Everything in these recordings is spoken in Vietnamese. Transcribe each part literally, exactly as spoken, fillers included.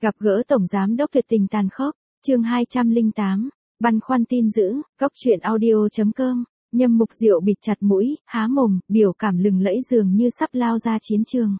Gặp gỡ Tổng Giám đốc tuyệt tình tàn khốc, chương hai trăm lẻ tám, băn khoăn tin dữ, góc truyện audio chấm com, Nhâm Mục Diệu bịt chặt mũi, há mồm, biểu cảm lừng lẫy dường như sắp lao ra chiến trường.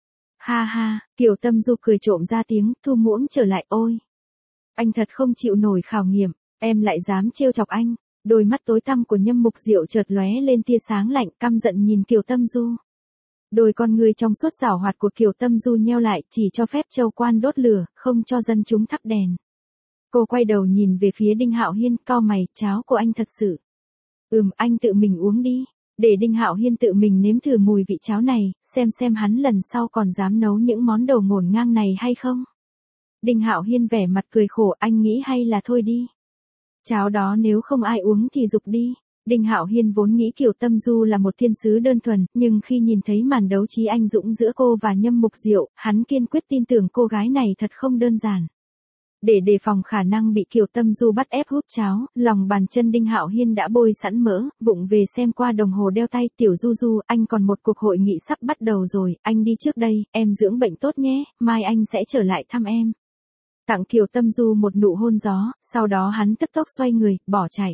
Ha ha, Kiều Tâm Du cười trộm ra tiếng, thu muỗng trở lại ôi. Anh thật không chịu nổi khảo nghiệm, em lại dám trêu chọc anh. Đôi mắt tối tăm của Nhâm Mục Diệu chợt lóe lên tia sáng lạnh, căm giận nhìn Kiều Tâm Du. Đôi con người trong suốt giảo hoạt của Kiều Tâm Du nheo lại, chỉ cho phép Châu Quan đốt lửa, không cho dân chúng thắp đèn. Cô quay đầu nhìn về phía Đinh Hạo Hiên, cau mày, cháo của anh thật sự. Ừm, anh tự mình uống đi, để Đinh Hạo Hiên tự mình nếm thử mùi vị cháo này, xem xem hắn lần sau còn dám nấu những món đồ ngổn ngang này hay không. Đinh Hạo Hiên vẻ mặt cười khổ, anh nghĩ hay là thôi đi. Cháo đó nếu không ai uống thì dục đi. Đinh Hạo Hiên vốn nghĩ Kiều Tâm Du là một thiên sứ đơn thuần, nhưng khi nhìn thấy màn đấu trí anh dũng giữa cô và Nhâm Mục Diệu, hắn kiên quyết tin tưởng cô gái này thật không đơn giản. Để đề phòng khả năng bị Kiều Tâm Du bắt ép hút cháo, lòng bàn chân Đinh Hạo Hiên đã bôi sẵn mỡ, vụng về xem qua đồng hồ đeo tay, tiểu Du Du, anh còn một cuộc hội nghị sắp bắt đầu rồi, anh đi trước đây, em dưỡng bệnh tốt nhé, mai anh sẽ trở lại thăm em. Tặng Kiều Tâm Du một nụ hôn gió, sau đó hắn tức tốc xoay người, bỏ chạy.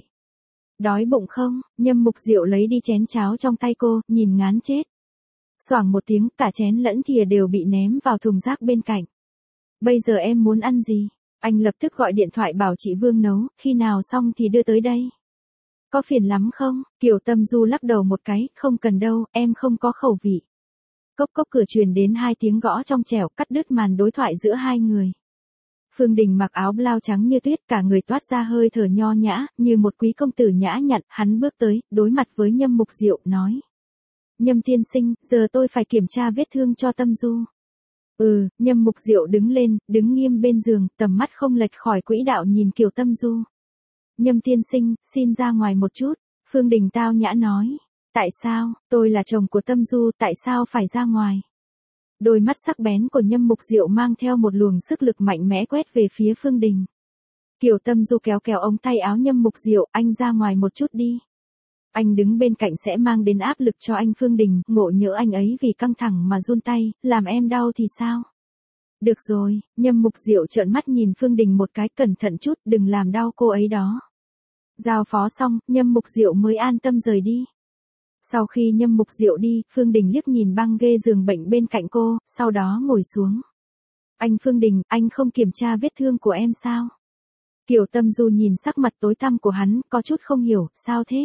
Đói bụng không? Nhâm Mục Diệu lấy đi chén cháo trong tay cô, nhìn ngán chết. Xoảng một tiếng, cả chén lẫn thìa đều bị ném vào thùng rác bên cạnh. Bây giờ em muốn ăn gì? Anh lập tức gọi điện thoại bảo chị Vương nấu, khi nào xong thì đưa tới đây. Có phiền lắm không? Kiều Tâm Du lắc đầu một cái, không cần đâu, em không có khẩu vị. Cốc cốc cửa truyền đến hai tiếng gõ trong trẻo, cắt đứt màn đối thoại giữa hai người. Phương Đình mặc áo blau trắng như tuyết, cả người toát ra hơi thở nho nhã, như một quý công tử nhã nhặn, hắn bước tới, đối mặt với Nhâm Mục Diệu, nói. Nhâm tiên sinh, giờ tôi phải kiểm tra vết thương cho Tâm Du. Ừ, Nhâm Mục Diệu đứng lên, đứng nghiêm bên giường, tầm mắt không lệch khỏi quỹ đạo nhìn Kiều Tâm Du. Nhâm tiên sinh, xin ra ngoài một chút, Phương Đình tao nhã nói. Tại sao, tôi là chồng của Tâm Du, tại sao phải ra ngoài? Đôi mắt sắc bén của Nhâm Mục Diệu mang theo một luồng sức lực mạnh mẽ quét về phía Phương Đình. Kiều Tâm Du kéo kéo ống tay áo Nhâm Mục Diệu, anh ra ngoài một chút đi. Anh đứng bên cạnh sẽ mang đến áp lực cho anh. Phương Đình, ngộ nhỡ anh ấy vì căng thẳng mà run tay, làm em đau thì sao? Được rồi, Nhâm Mục Diệu trợn mắt nhìn Phương Đình một cái, cẩn thận chút, đừng làm đau cô ấy đó. Giao phó xong, Nhâm Mục Diệu mới an tâm rời đi. Sau khi Nhâm Mục Diệu đi, Phương Đình liếc nhìn băng ghê giường bệnh bên cạnh cô, sau đó ngồi xuống. Anh Phương Đình, anh không kiểm tra vết thương của em sao? Kiều Tâm Du nhìn sắc mặt tối tăm của hắn, có chút không hiểu, sao thế?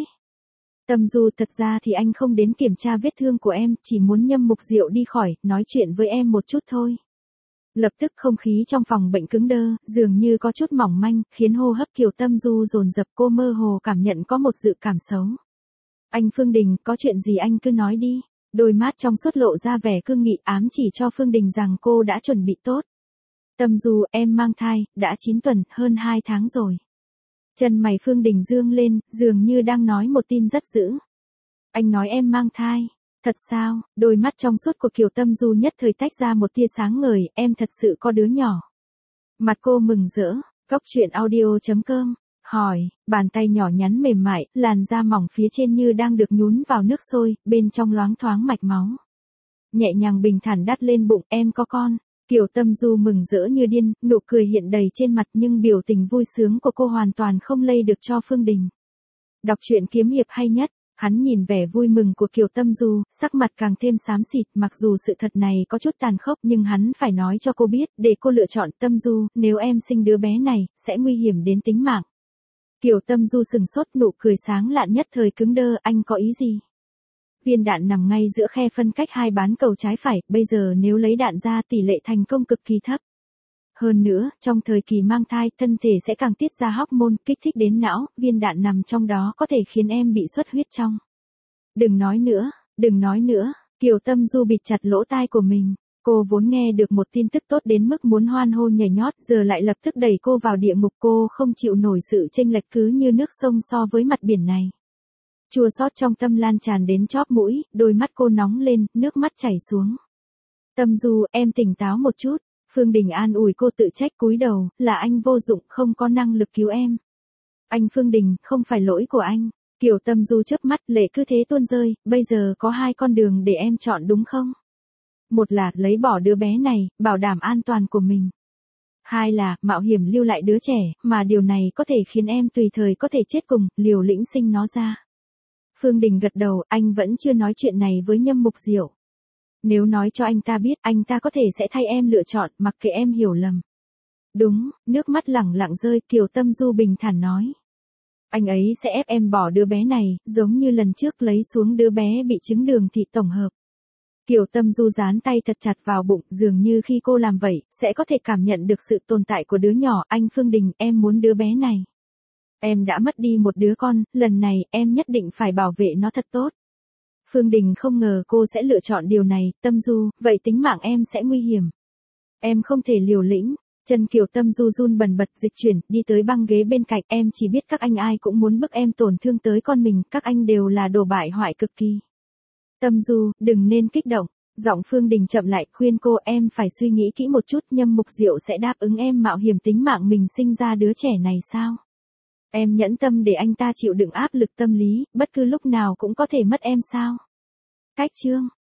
Tâm Du, thật ra thì anh không đến kiểm tra vết thương của em, chỉ muốn Nhâm Mục Diệu đi khỏi, nói chuyện với em một chút thôi. Lập tức không khí trong phòng bệnh cứng đơ, dường như có chút mỏng manh, khiến hô hấp Kiều Tâm Du dồn dập, cô mơ hồ cảm nhận có một dự cảm xấu. Anh Phương Đình, có chuyện gì anh cứ nói đi. Đôi mắt trong suốt lộ ra vẻ cương nghị, ám chỉ cho Phương Đình rằng cô đã chuẩn bị tốt. Tâm Du, em mang thai, đã chín tuần, hơn hai tháng rồi. Chân mày Phương Đình dương lên, dường như đang nói một tin rất dữ. Anh nói em mang thai. Thật sao? Đôi mắt trong suốt của Kiều Tâm Du nhất thời tách ra một tia sáng ngời, em thật sự có đứa nhỏ. Mặt cô mừng rỡ, góc truyện audio chấm com. Hỏi, bàn tay nhỏ nhắn mềm mại, làn da mỏng phía trên như đang được nhún vào nước sôi, bên trong loáng thoáng mạch máu. Nhẹ nhàng bình thản đắt lên bụng, em có con. Kiều Tâm Du mừng rỡ như điên, nụ cười hiện đầy trên mặt, nhưng biểu tình vui sướng của cô hoàn toàn không lay được cho Phương Đình. Đọc truyện kiếm hiệp hay nhất, hắn nhìn vẻ vui mừng của Kiều Tâm Du, sắc mặt càng thêm xám xịt, mặc dù sự thật này có chút tàn khốc nhưng hắn phải nói cho cô biết, để cô lựa chọn. Tâm Du, nếu em sinh đứa bé này, sẽ nguy hiểm đến tính mạng. Kiều Tâm Du sừng sốt, nụ cười sáng lạn nhất thời cứng đơ, anh có ý gì? Viên đạn nằm ngay giữa khe phân cách hai bán cầu trái phải, bây giờ nếu lấy đạn ra tỷ lệ thành công cực kỳ thấp. Hơn nữa, trong thời kỳ mang thai, thân thể sẽ càng tiết ra hormone kích thích đến não, viên đạn nằm trong đó có thể khiến em bị xuất huyết trong. Đừng nói nữa, đừng nói nữa, Kiều Tâm Du bịt chặt lỗ tai của mình. Cô vốn nghe được một tin tức tốt đến mức muốn hoan hô nhảy nhót, giờ lại lập tức đẩy cô vào địa ngục. Cô không chịu nổi sự chênh lệch cứ như nước sông so với mặt biển này. Chua xót trong tâm lan tràn đến chóp mũi, đôi mắt cô nóng lên, nước mắt chảy xuống. Tâm Du, em tỉnh táo một chút. Phương Đình an ủi cô, tự trách cúi đầu, là anh vô dụng, không có năng lực cứu em. Anh Phương Đình, không phải lỗi của anh. Kiều Tâm Du chớp mắt, lệ cứ thế tuôn rơi, bây giờ có hai con đường để em chọn đúng không? Một là lấy bỏ đứa bé này, bảo đảm an toàn của mình. Hai là, mạo hiểm lưu lại đứa trẻ, mà điều này có thể khiến em tùy thời có thể chết cùng, liều lĩnh sinh nó ra. Phương Đình gật đầu, anh vẫn chưa nói chuyện này với Nhâm Mục Diệu. Nếu nói cho anh ta biết, anh ta có thể sẽ thay em lựa chọn, mặc kệ em hiểu lầm. Đúng, nước mắt lẳng lặng rơi, Kiều Tâm Du bình thản nói. Anh ấy sẽ ép em bỏ đứa bé này, giống như lần trước lấy xuống đứa bé bị chứng đường thị tổng hợp. Kiều Tâm Du dán tay thật chặt vào bụng, dường như khi cô làm vậy, sẽ có thể cảm nhận được sự tồn tại của đứa nhỏ. Anh Phương Đình, em muốn đứa bé này. Em đã mất đi một đứa con, lần này, em nhất định phải bảo vệ nó thật tốt. Phương Đình không ngờ cô sẽ lựa chọn điều này. Tâm Du, vậy tính mạng em sẽ nguy hiểm. Em không thể liều lĩnh. Chân Kiều Tâm Du run bần bật dịch chuyển, đi tới băng ghế bên cạnh. Em chỉ biết các anh ai cũng muốn bức em tổn thương tới con mình, các anh đều là đồ bại hoại cực kỳ. Tâm Du, đừng nên kích động. Giọng Phương Đình chậm lại, khuyên cô, em phải suy nghĩ kỹ một chút. Nhâm Mục Diệu sẽ đáp ứng em mạo hiểm tính mạng mình sinh ra đứa trẻ này sao? Em nhẫn tâm để anh ta chịu đựng áp lực tâm lý, bất cứ lúc nào cũng có thể mất em sao? Cách chương